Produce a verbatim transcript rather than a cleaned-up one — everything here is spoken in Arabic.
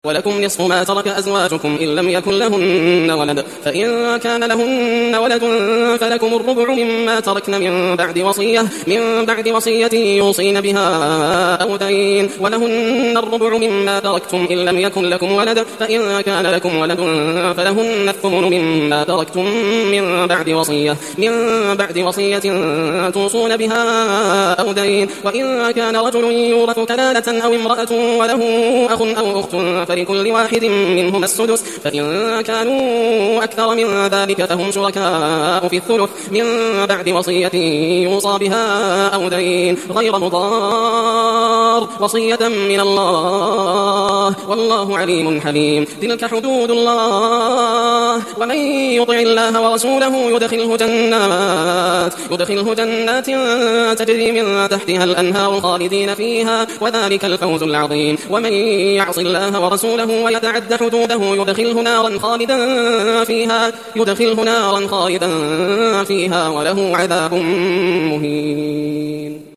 ولكم نصف ما ترك أزواجكم إن لم يكن لهن ولد، فإن كان لهن ولد فلكم الربع مما تركن من بعد وصية من بعد وصية يوصين بها أو دين، ولهن الربع مما تركتم إن لم يكن لكم ولد، فإن كان لكم ولد فلهن الثمن مما تركتم من بعد وصية من بعد وصية توصون بها أو دين، وإن كان رجل يورث كلالة أو امرأة وله أخ أو أخت فلكل واحد منهما السدس، فإن كانوا أكثر من ذلك فهم شركاء في الثلث من بعد وصية يوصى بها أو دين غير مضار، وصية من الله والله عليم حليم. تلك حدود الله، ومن يطع الله ورسوله يدخله جنات يدخله جنات تجري من تحتها الأنهار خالدين فيها، وذلك الفوز العظيم. ومن يعص الله ورسوله ويتعد حدوده يدخله نارا خالدا فيها يدخله نارا خالدا فيها وله عذاب مهين.